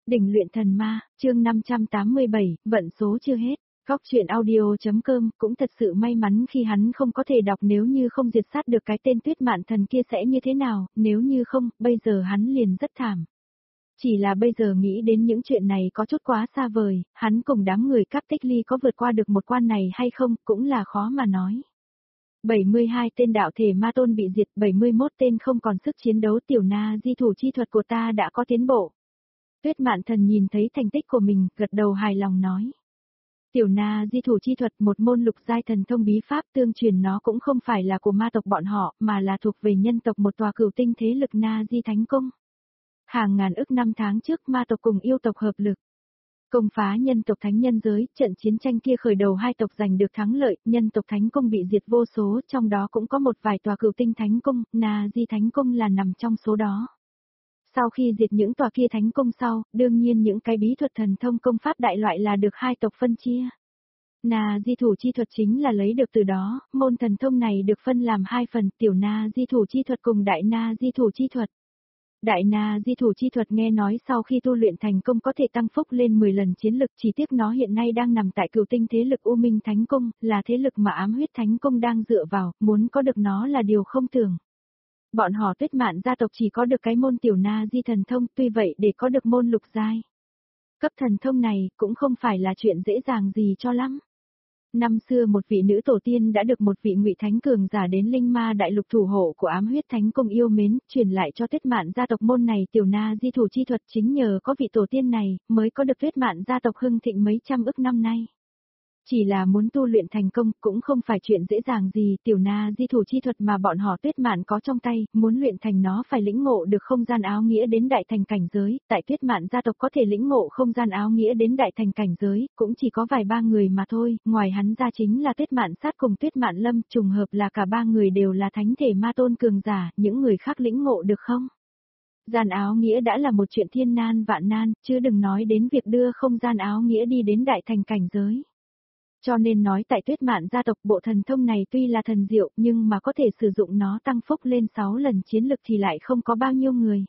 Đỉnh luyện thần ma, chương 587, vận số chưa hết. Góc truyện audio.com cũng thật sự may mắn khi hắn không có thể đọc, nếu như không diệt sát được cái tên Tuyết Mạn Thần kia sẽ như thế nào, nếu như không, bây giờ hắn liền rất thảm. Chỉ là bây giờ nghĩ đến những chuyện này có chút quá xa vời, hắn cùng đám người Cáp Tích Ly có vượt qua được một quan này hay không, cũng là khó mà nói. 72 tên đạo thể ma tôn bị diệt, 71 tên không còn sức chiến đấu, tiểu na di thủ chi thuật của ta đã có tiến bộ. Tuyết Mạn Thần nhìn thấy thành tích của mình, gật đầu hài lòng nói. Tiểu na di thủ chi thuật, một môn lục giai thần thông bí pháp, tương truyền nó cũng không phải là của ma tộc bọn họ, mà là thuộc về nhân tộc một tòa cửu tinh thế lực na di thánh cung. Hàng ngàn ức năm tháng trước, ma tộc cùng yêu tộc hợp lực công phá nhân tộc thánh nhân giới, trận chiến tranh kia khởi đầu hai tộc giành được thắng lợi, nhân tộc thánh cung bị diệt vô số, trong đó cũng có một vài tòa cửu tinh thánh cung, na di thánh cung là nằm trong số đó. Sau khi diệt những tòa kia thánh cung sau, đương nhiên những cái bí thuật thần thông công pháp đại loại là được hai tộc phân chia. Na di thủ chi thuật chính là lấy được từ đó, môn thần thông này được phân làm hai phần, tiểu na di thủ chi thuật cùng đại na di thủ chi thuật. Đại na di thủ chi thuật nghe nói sau khi tu luyện thành công có thể tăng phúc lên 10 lần chiến lực, chỉ tiếc nó hiện nay đang nằm tại cửu tinh thế lực U Minh Thánh Cung, là thế lực mà Ám Huyết Thánh Cung đang dựa vào, muốn có được nó là điều không tưởng. Bọn họ Tuyết Mạn gia tộc chỉ có được cái môn tiểu na di thần thông, tuy vậy để có được môn lục giai cấp thần thông này cũng không phải là chuyện dễ dàng gì cho lắm. Năm xưa một vị nữ tổ tiên đã được một vị ngụy thánh cường giả đến Linh Ma đại lục thủ hộ của Ám Huyết Thánh Cung yêu mến, truyền lại cho Tuyết Mạn gia tộc môn này tiểu na di thủ chi thuật, chính nhờ có vị tổ tiên này mới có được Tuyết Mạn gia tộc hưng thịnh mấy trăm ức năm nay. Chỉ là muốn tu luyện thành công cũng không phải chuyện dễ dàng gì, tiểu na di thủ chi thuật mà bọn họ Tuyết Mạn có trong tay, muốn luyện thành nó phải lĩnh ngộ được không gian áo nghĩa đến đại thành cảnh giới, tại Tuyết Mạn gia tộc có thể lĩnh ngộ không gian áo nghĩa đến đại thành cảnh giới, cũng chỉ có vài ba người mà thôi, ngoài hắn ra chính là Tuyết Mạn Sát cùng Tuyết Mạn Lâm, trùng hợp là cả ba người đều là thánh thể ma tôn cường giả, những người khác lĩnh ngộ được không? Gian áo nghĩa đã là một chuyện thiên nan vạn nan, chứ đừng nói đến việc đưa không gian áo nghĩa đi đến đại thành cảnh giới. Cho nên nói tại Tuyết Mạn gia tộc bộ thần thông này tuy là thần diệu nhưng mà có thể sử dụng nó tăng phúc lên 6 lần chiến lực thì lại không có bao nhiêu người.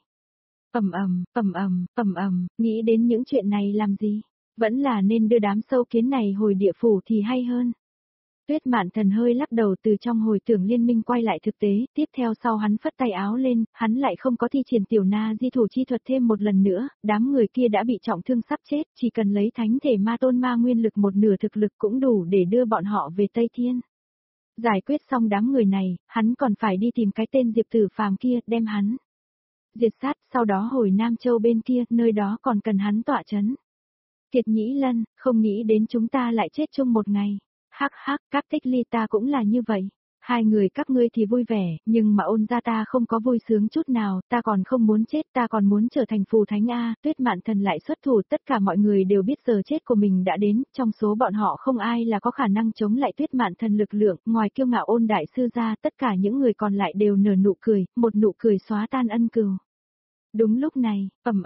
Nghĩ đến những chuyện này làm gì? Vẫn là nên đưa đám sâu kiến này hồi địa phủ thì hay hơn. Tuyết Mạn Thần hơi lắc đầu, từ trong hồi tưởng liên minh quay lại thực tế, tiếp theo sau hắn phất tay áo lên, hắn lại không có thi triển tiểu na di thủ chi thuật thêm một lần nữa, đám người kia đã bị trọng thương sắp chết, chỉ cần lấy thánh thể ma tôn ma nguyên lực một nửa thực lực cũng đủ để đưa bọn họ về Tây Thiên. Giải quyết xong đám người này, hắn còn phải đi tìm cái tên Diệp Tử Phàm kia, đem hắn diệt sát, sau đó hồi Nam Châu bên kia, nơi đó còn cần hắn tọa chấn. Kiệt Nhĩ Lân, không nghĩ đến chúng ta lại chết chung một ngày. Hắc hắc, Cáp Tích Ly ta cũng là như vậy. Hai người các ngươi thì vui vẻ, nhưng mà Ôn gia ta không có vui sướng chút nào, ta còn không muốn chết, ta còn muốn trở thành phù thánh A. Tuyết Mạn Thần lại xuất thủ, tất cả mọi người đều biết giờ chết của mình đã đến, trong số bọn họ không ai là có khả năng chống lại Tuyết Mạn Thần lực lượng, ngoài kiêu ngạo Ôn đại sư ra, tất cả những người còn lại đều nở nụ cười, một nụ cười xóa tan ân cừu. Đúng lúc này,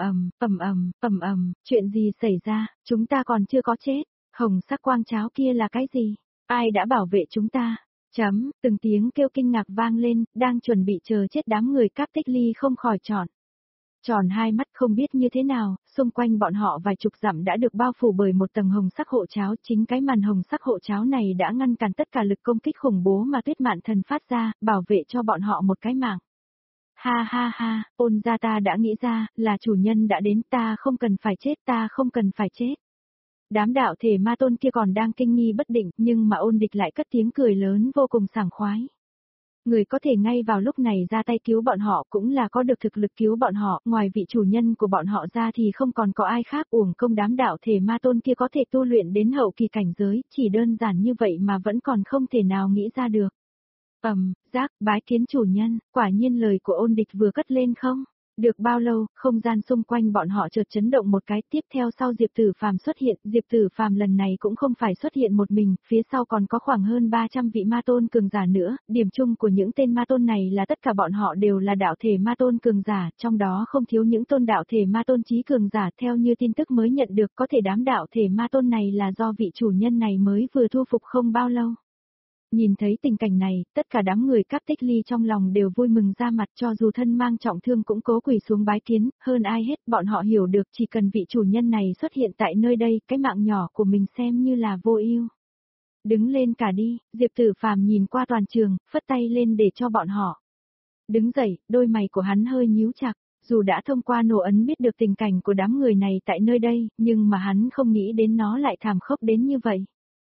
chuyện gì xảy ra, chúng ta còn chưa có chết. Hồng sắc quang cháo kia là cái gì? Ai đã bảo vệ chúng ta? Từng tiếng kêu kinh ngạc vang lên, đang chuẩn bị chờ chết đám người Cáp Tích Ly không khỏi tròn hai mắt, không biết như thế nào, xung quanh bọn họ vài chục dặm đã được bao phủ bởi một tầng hồng sắc hộ cháo, chính cái màn hồng sắc hộ cháo này đã ngăn cản tất cả lực công kích khủng bố mà Tuyết Mạn Thần phát ra, bảo vệ cho bọn họ một cái mạng. Ha, Ôn gia ta đã nghĩ ra, là chủ nhân đã đến, ta không cần phải chết. Đám đạo thể ma tôn kia còn đang kinh nghi bất định, nhưng mà Ôn Địch lại cất tiếng cười lớn vô cùng sảng khoái. Người có thể ngay vào lúc này ra tay cứu bọn họ cũng là có được thực lực cứu bọn họ, ngoài vị chủ nhân của bọn họ ra thì không còn có ai khác, uổng công đám đạo thể ma tôn kia có thể tu luyện đến hậu kỳ cảnh giới, chỉ đơn giản như vậy mà vẫn còn không thể nào nghĩ ra được. Bái kiến chủ nhân, quả nhiên lời của Ôn Địch vừa cất lên không? Được bao lâu, không gian xung quanh bọn họ chợt chấn động một cái, tiếp theo sau Diệp Tử Phàm xuất hiện, Diệp Tử Phàm lần này cũng không phải xuất hiện một mình, phía sau còn có khoảng hơn 300 vị ma tôn cường giả nữa, điểm chung của những tên ma tôn này là tất cả bọn họ đều là đạo thể ma tôn cường giả, trong đó không thiếu những tôn đạo thể ma tôn chí cường giả, theo như tin tức mới nhận được có thể đám đạo thể ma tôn này là do vị chủ nhân này mới vừa thu phục không bao lâu. Nhìn thấy tình cảnh này, tất cả đám người các tích ly trong lòng đều vui mừng ra mặt, cho dù thân mang trọng thương cũng cố quỳ xuống bái kiến, hơn ai hết bọn họ hiểu được chỉ cần vị chủ nhân này xuất hiện tại nơi đây, cái mạng nhỏ của mình xem như là vô ưu. Đứng lên cả đi, Diệp Tử Phàm nhìn qua toàn trường, phất tay lên để cho bọn họ. Đứng dậy, đôi mày của hắn hơi nhíu chặt, dù đã thông qua nổ ấn biết được tình cảnh của đám người này tại nơi đây, nhưng mà hắn không nghĩ đến nó lại thảm khốc đến như vậy.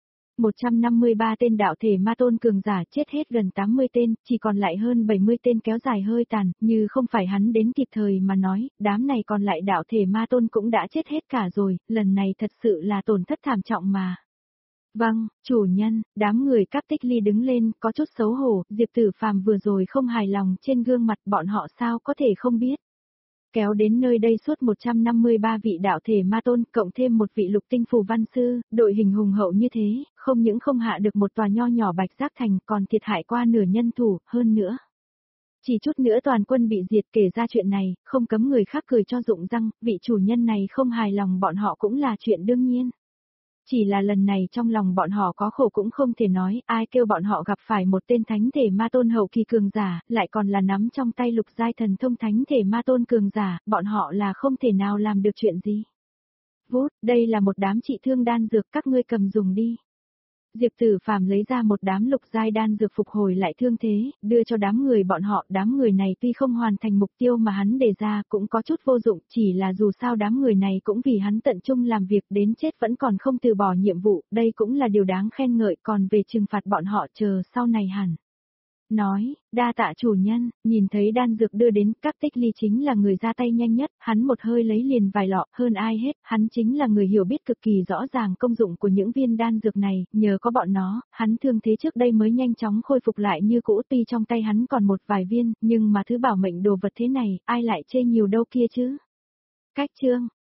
153 tên đạo thể ma tôn cường giả chết hết gần 80 tên, chỉ còn lại hơn 70 tên kéo dài hơi tàn, như không phải hắn đến kịp thời mà nói, đám này còn lại đạo thể ma tôn cũng đã chết hết cả rồi, lần này thật sự là tổn thất thảm trọng mà. Vâng, chủ nhân, đám người Cáp Tích Ly đứng lên, có chút xấu hổ, Diệp Tử Phàm vừa rồi không hài lòng trên gương mặt bọn họ sao có thể không biết. Kéo đến nơi đây suốt 153 vị đạo thể ma tôn, cộng thêm một vị lục tinh phù văn sư, đội hình hùng hậu như thế, không những không hạ được một tòa nho nhỏ Bạch Giác Thành còn thiệt hại qua nửa nhân thủ, hơn nữa. Chỉ chút nữa toàn quân bị diệt, kể ra chuyện này, không cấm người khác cười cho rụng răng, vị chủ nhân này không hài lòng bọn họ cũng là chuyện đương nhiên. Chỉ là lần này trong lòng bọn họ có khổ cũng không thể nói, ai kêu bọn họ gặp phải một tên thánh thể ma tôn hậu kỳ cường giả, lại còn là nắm trong tay lục giai thần thông thánh thể ma tôn cường giả, bọn họ là không thể nào làm được chuyện gì. Vút, đây là một đám trị thương đan dược, các ngươi cầm dùng đi. Diệp Tử Phàm lấy ra một đám lục giai đan dược phục hồi lại thương thế, đưa cho đám người bọn họ, đám người này tuy không hoàn thành mục tiêu mà hắn đề ra cũng có chút vô dụng, chỉ là dù sao đám người này cũng vì hắn tận trung làm việc đến chết vẫn còn không từ bỏ nhiệm vụ, đây cũng là điều đáng khen ngợi, còn về trừng phạt bọn họ chờ sau này hẳn. Nói, đa tạ chủ nhân, nhìn thấy đan dược đưa đến, Cáp Tích Ly chính là người ra tay nhanh nhất, hắn một hơi lấy liền vài lọ, hơn ai hết, hắn chính là người hiểu biết cực kỳ rõ ràng công dụng của những viên đan dược này, nhờ có bọn nó, hắn thương thế trước đây mới nhanh chóng khôi phục lại như cũ, tuy trong tay hắn còn một vài viên, nhưng mà thứ bảo mệnh đồ vật thế này, ai lại chê nhiều đâu kia chứ. Cách chương